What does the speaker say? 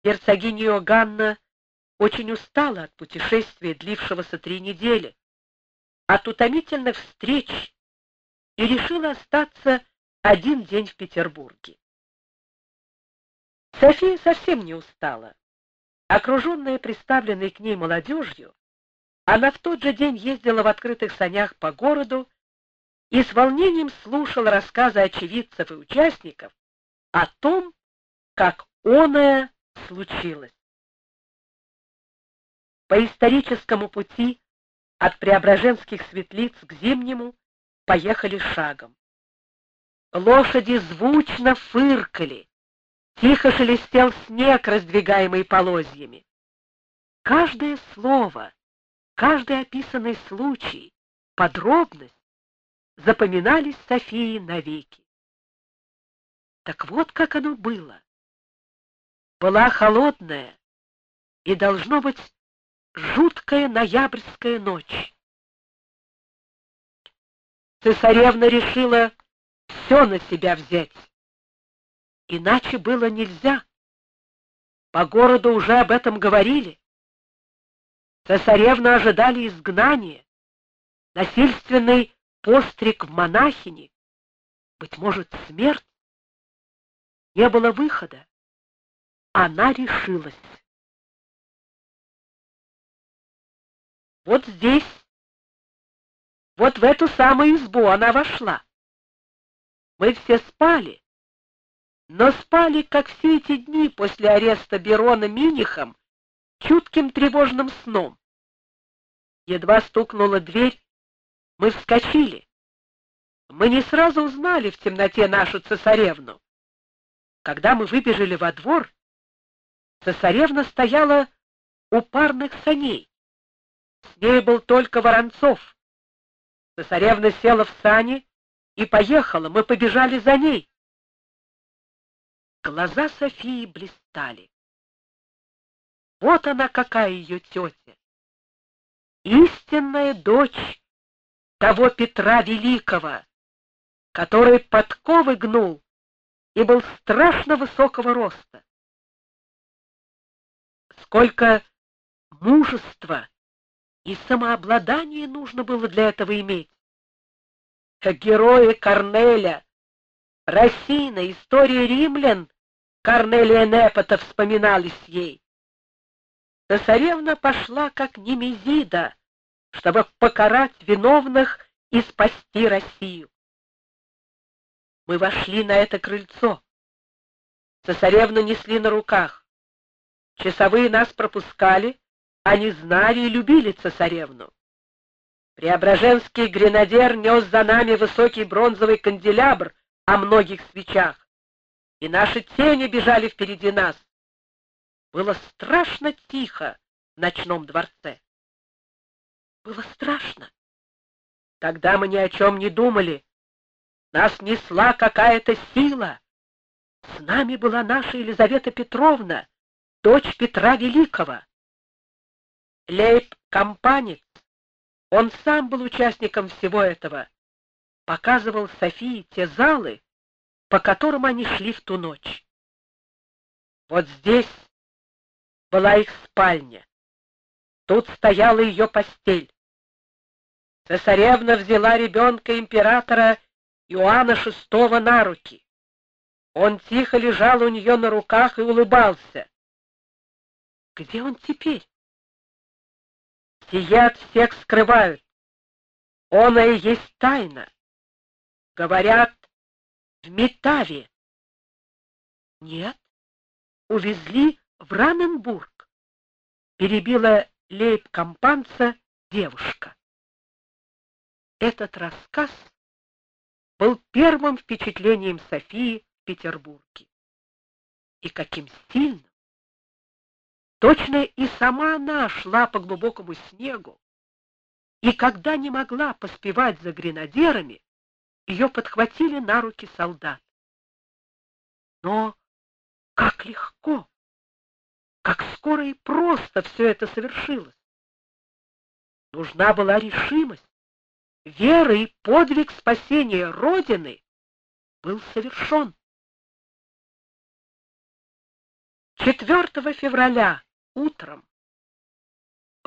Герцогиня Иоганна очень устала от путешествия, длившегося 3 недели, от утомительных встреч, и решила остаться 1 день в Петербурге. София совсем не устала. Окруженная представленной к ней молодежью, она в тот же день ездила в открытых санях по городу и с волнением слушала рассказы очевидцев и участников о том, как оное случилось. По историческому пути от Преображенских светлиц к Зимнему поехали шагом. Лошади звучно фыркали, тихо шелестел снег, раздвигаемый полозьями. Каждое слово, каждый описанный случай, подробность запоминались Софии навеки. Так вот как оно было. Была холодная и, должно быть, жуткая ноябрьская ночь. Цесаревна решила все на себя взять. Иначе было нельзя. По городу уже об этом говорили. Цесаревну ожидали изгнания, насильственный постриг в монахини, быть может, смерть. Не было выхода. Она решилась. Вот здесь, вот в эту самую избу она вошла. Мы все спали, но спали, как все эти дни после ареста барона Минихом, чутким тревожным сном. Едва стукнула дверь, мы вскочили. Мы не сразу узнали в темноте нашу цесаревну. Когда мы выбежали во двор, цесаревна стояла у парных саней. С ней был только Воронцов. Цесаревна села в сани и поехала. Мы побежали за ней. Глаза Софии блистали. Вот она какая ее тетя. Истинная дочь того Петра Великого, который подковы гнул и был страшно высокого роста. Сколько мужества и самообладания нужно было для этого иметь. Как герои Корнеля, Рассина, история римлян Корнелия Непота вспоминались ей. Цесаревна пошла как Немезида, чтобы покарать виновных и спасти Россию. Мы вошли на это крыльцо. Цесаревну несли на руках. Часовые нас пропускали, они знали и любили цесаревну. Преображенский гренадер нес за нами высокий бронзовый канделябр о многих свечах, и наши тени бежали впереди нас. Было страшно тихо в ночном дворце. Было страшно. Тогда мы ни о чем не думали. Нас несла какая-то сила. С нами была наша Елизавета Петровна, дочь Петра Великого. Лейб-компанец, он сам был участником всего этого, показывал Софии те залы, по которым они шли в ту ночь. Вот здесь была их спальня. Тут стояла ее постель. Цесаревна взяла ребенка императора Иоанна VI на руки. Он тихо лежал у нее на руках и улыбался. Где он теперь? Сие от всех скрывают. Оно и есть тайна. Говорят, в Метаве. Нет, увезли в Раненбург, перебила лейб-компанца девушка. Этот рассказ был первым впечатлением Софии в Петербурге. И каким сильным! Точно и сама она шла по глубокому снегу, и когда не могла поспевать за гренадерами, ее подхватили на руки солдаты. Но как легко, как скоро и просто все это совершилось. Нужна была решимость, вера и подвиг спасения Родины был совершен. 4 февраля утром